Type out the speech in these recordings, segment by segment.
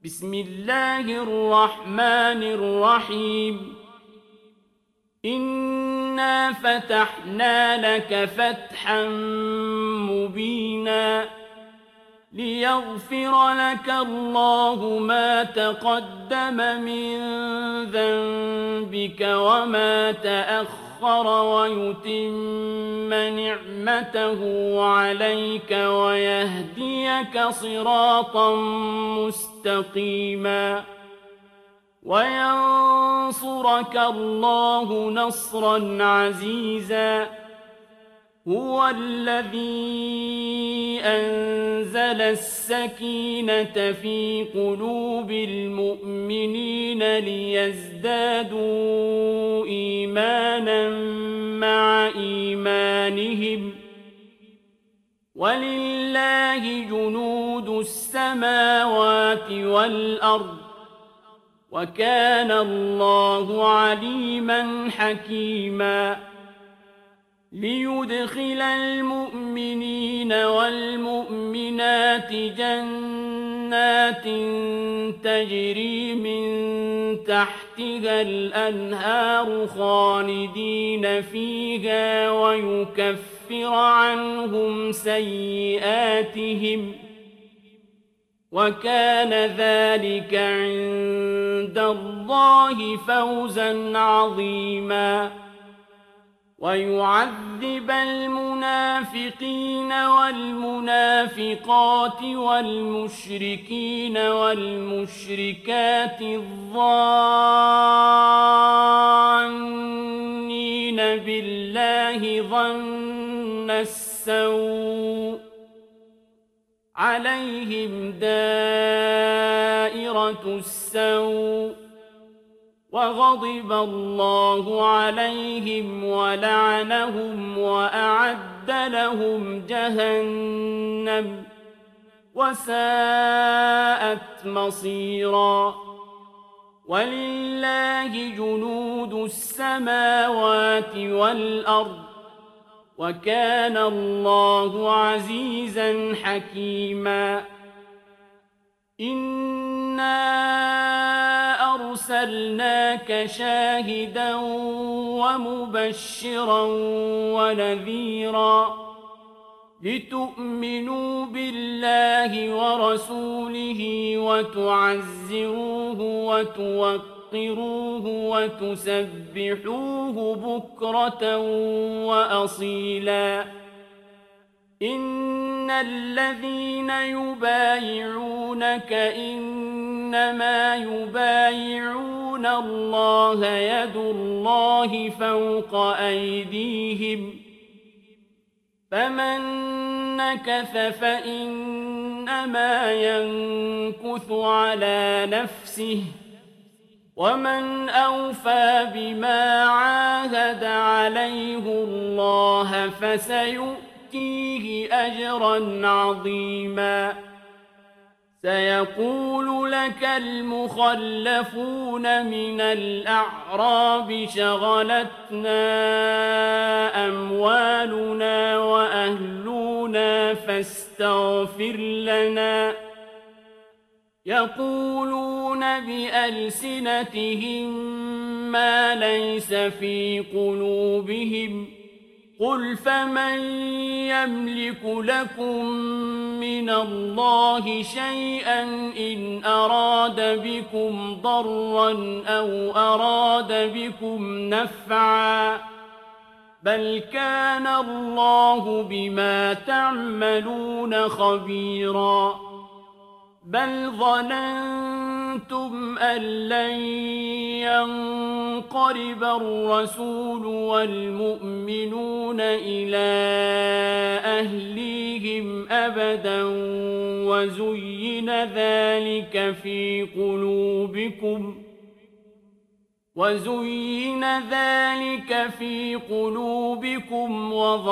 بسم الله الرحمن الرحيم إنا فتحنا لك فتحا مبينا ليغفر لك الله ما تقدم من ذنبك وما تأخر ويتم نعمته عليك ويهديك صراطا مستقيما وينصرك الله نصرا عزيزا هو الذي أنزل السكينة في قلوب المؤمنين ليزدادوا إيمانا مع إيمانهم ولله جنود السماوات والأرض وكان الله عليما حكيما ليدخل المؤمنين والمؤمنات جنات تجري من تحتها الأنهار خالدين فيها ويكفر عنهم سيئاتهم وكان ذلك عند الله فوزا عظيما ويعذب المنافقين والمنافقات والمشركين والمشركات الظانين بالله ظن السوء عليهم دائرة السوء وغضب الله عليهم ولعنهم وأعد لهم جهنم وساءت مصيرا ولله جنود السماوات والأرض وكان الله عزيزا حكيما إنا أرسلناك شاهدا ومبشرا ونذيرا لتؤمنوا بالله ورسوله وتعزروه وتوقروه وتسبحوه بكرة وأصيلا إن الذين يبايعونك إنما يبايعون الله يد الله فوق أيديهم فمن نكث فإنما ينكث على نفسه ومن أوفى بما عاهد عليه الله فسيؤتيه أجرا عظيما سيقول لك المخلفون من الأعراب شغلتنا أموالنا وأهلنا فاستغفر لنا يقولون بألسنتهم ما ليس في قلوبهم قل فمن يملك لكم من الله شيئا إن أراد بكم ضرا أو أراد بكم نفعا بل كان الله بما تعملون خبيرا بل ظننتم أن لن ينقلب الرسول والمؤمنون إلى أهليهم أبدا وزين ذلك في قلوبكم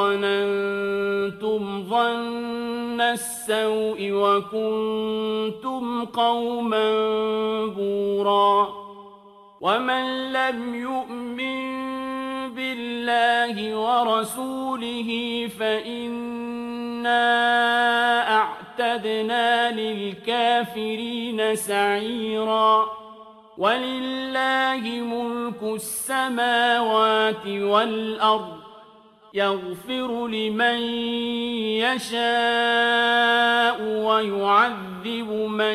وظننتم ظن السوء وكنتم قوما بورا ومن لم يؤمن بالله ورسوله فإنا أعتدنا وأعتدنا للكافرين سعيرا ولله ملك السماوات والأرض يغفر لمن يشاء ويعذب من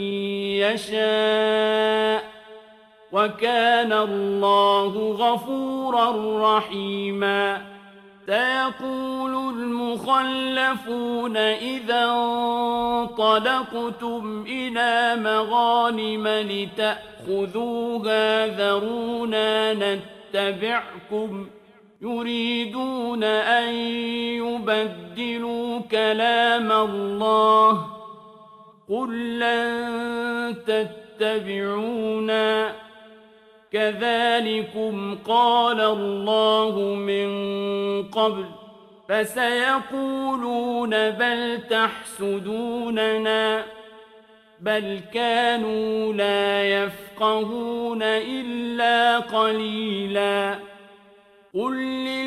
يشاء وكان الله غفورا رحيما سيقول المخلفون إذا انطلقتم إلى مغانم لتأخذوها ذرونا نتبعكم يريدون أن يبدلوا كلام الله قل لن تتبعونا كذلكم قال الله من قبل فسيقولون بل تحسدوننا بل كانوا لا يفقهون إلا قليلا قل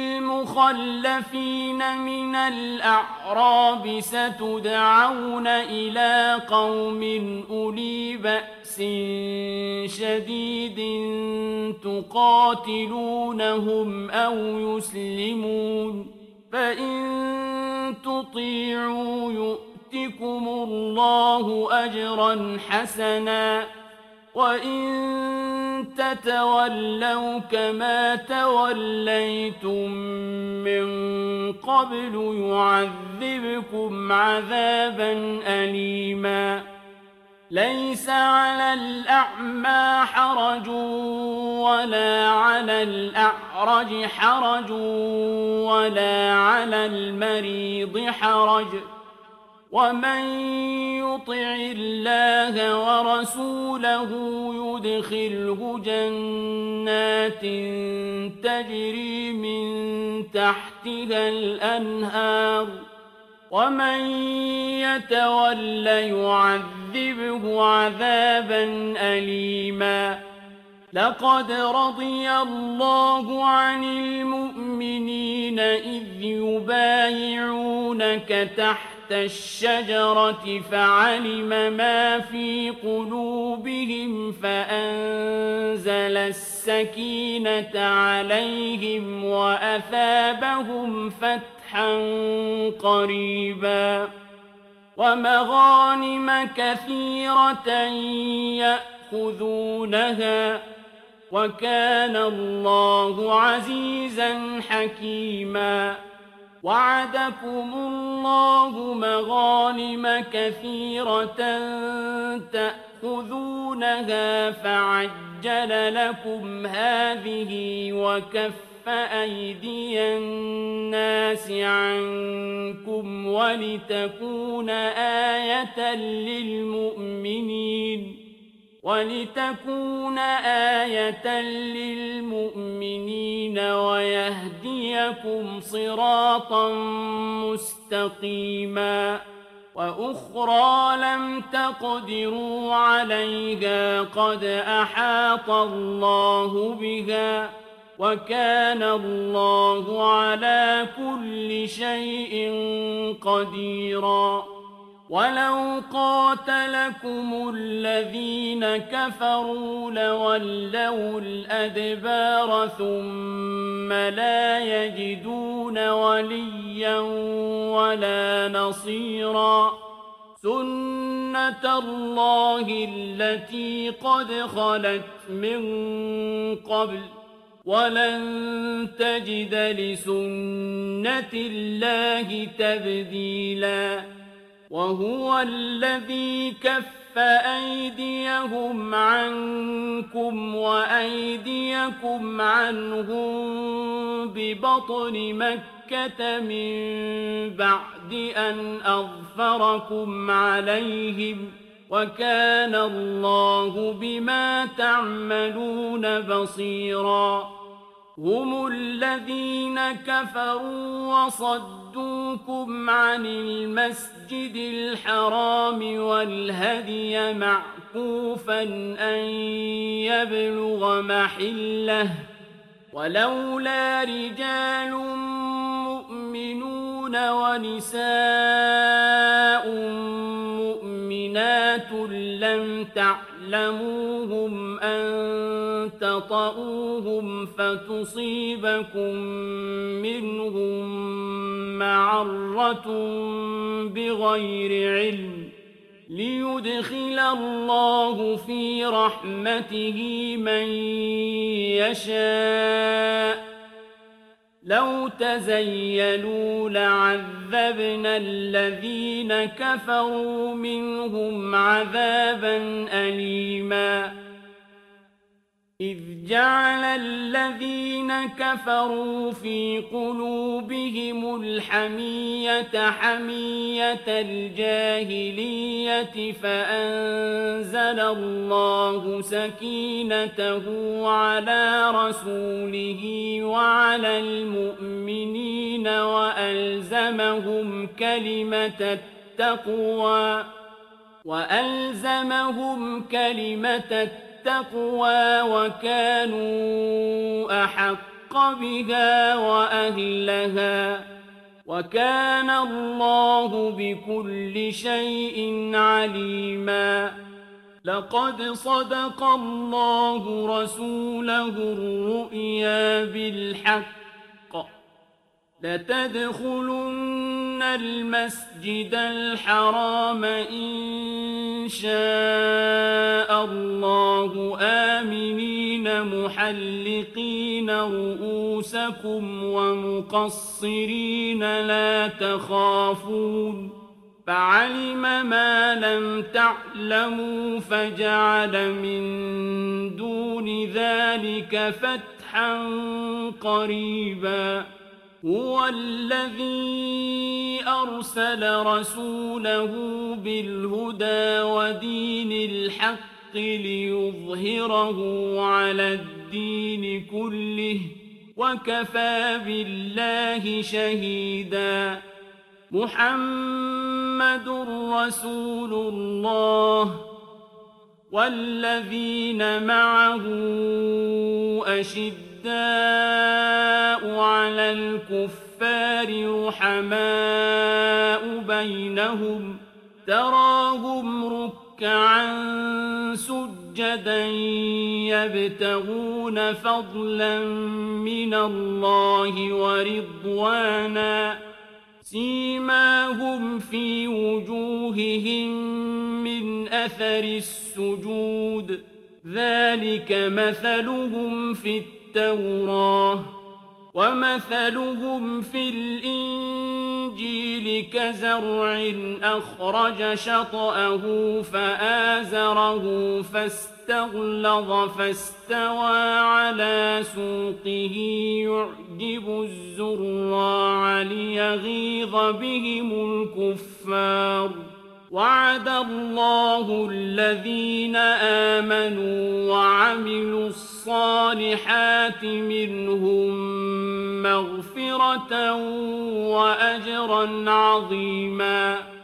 للمخلفين من الأعراب ستدعون إلى قوم أولي بأس شديد تقاتلونهم أو يسلمون فإن تطيعوا يؤتكم الله أجرا حسنا وإن تتولوا كما توليتم من قبل يعذبكم عذابا أليما ليس على الأعمى حرج ولا على الأعرج حرج ولا على المريض حرج ومن يطع الله ورسوله يدخله جنات تجري من تحتها الأنهار ومن يتول يعذبه عذابا أليما لقد رضي الله عن المؤمنين إذ يبايعونك تحت الشجرة فعلم ما في قلوبهم فأنزل السكينة عليهم وأثابهم فتحا قريبا ومغانم كثيرة يأخذونها وكان الله عزيزا حكيما وعدكم الله مغانم كثيرة تأخذونها فعجل لكم هذه وكف أيدي الناس عنكم ولتكون آية للمؤمنين ويهديكم صراطا مستقيما وأخرى لم تقدروا عليها قد أحاط الله بها وكان الله على كل شيء قديرا ولو قاتلكم الذين كفروا لولوا الأدبار ثم لا يجدون وليا ولا نصيرا سنة الله التي قد خلت من قبل ولن تجد لسنة الله تبديلا وهو الذي كف أيديهم عنكم وأيديكم عنهم ببطن مكة من بعد أن أظفركم عليهم وكان الله بما تعملون بصيرا هم الذين كفروا وصدوكم عن المسجد الحرام والهدي معكوفا أن يبلغ محله ولولا رجال مؤمنون ونساء جنات لم تعلموهم أن تطئوهم فتصيبكم منهم معرة بغير علم ليدخل الله في رحمته من يشاء لو تزيلوا لعذبنا الذين كفروا منهم عذابا أليما إذ جعل الذين كفروا في قلوبهم الحمية حمية الجاهلية فأنزل الله سكينته على رسوله وعلى المؤمنين وألزمهم كلمة التقوى وكانوا أحق بها وأهلها وكان الله بكل شيء عليما لقد صدق الله رسوله الرؤيا بالحق لتدخلن المسجد الحرام إن شاء الله آمنين محلقين رؤوسكم ومقصرين لا تخافون فعلم ما لم تعلموا فجعل من دون ذلك فتحا قريبا هو الذي أرسل رسوله بالهدى ودين الحق ليظهره على الدين كله وكفى بالله شهيدا محمد رسول الله والذين معه أشداء على الكفار رحماء بينهم تراهم ركعا سجدا يبتغون فضلا من الله ورضوانا سيماهم في وجوههم من أثر السجود ذلك مثلهم في التوراة ومثلهم في الإنجيل كزرع أخرج شطأه فآزره فاستغلظ فاستوى على سوقه يعجب الزراع ليغيظ بهم الكفار وعد الله الذين آمنوا وعملوا الصالحات منهم مغفرة وأجرا عظيما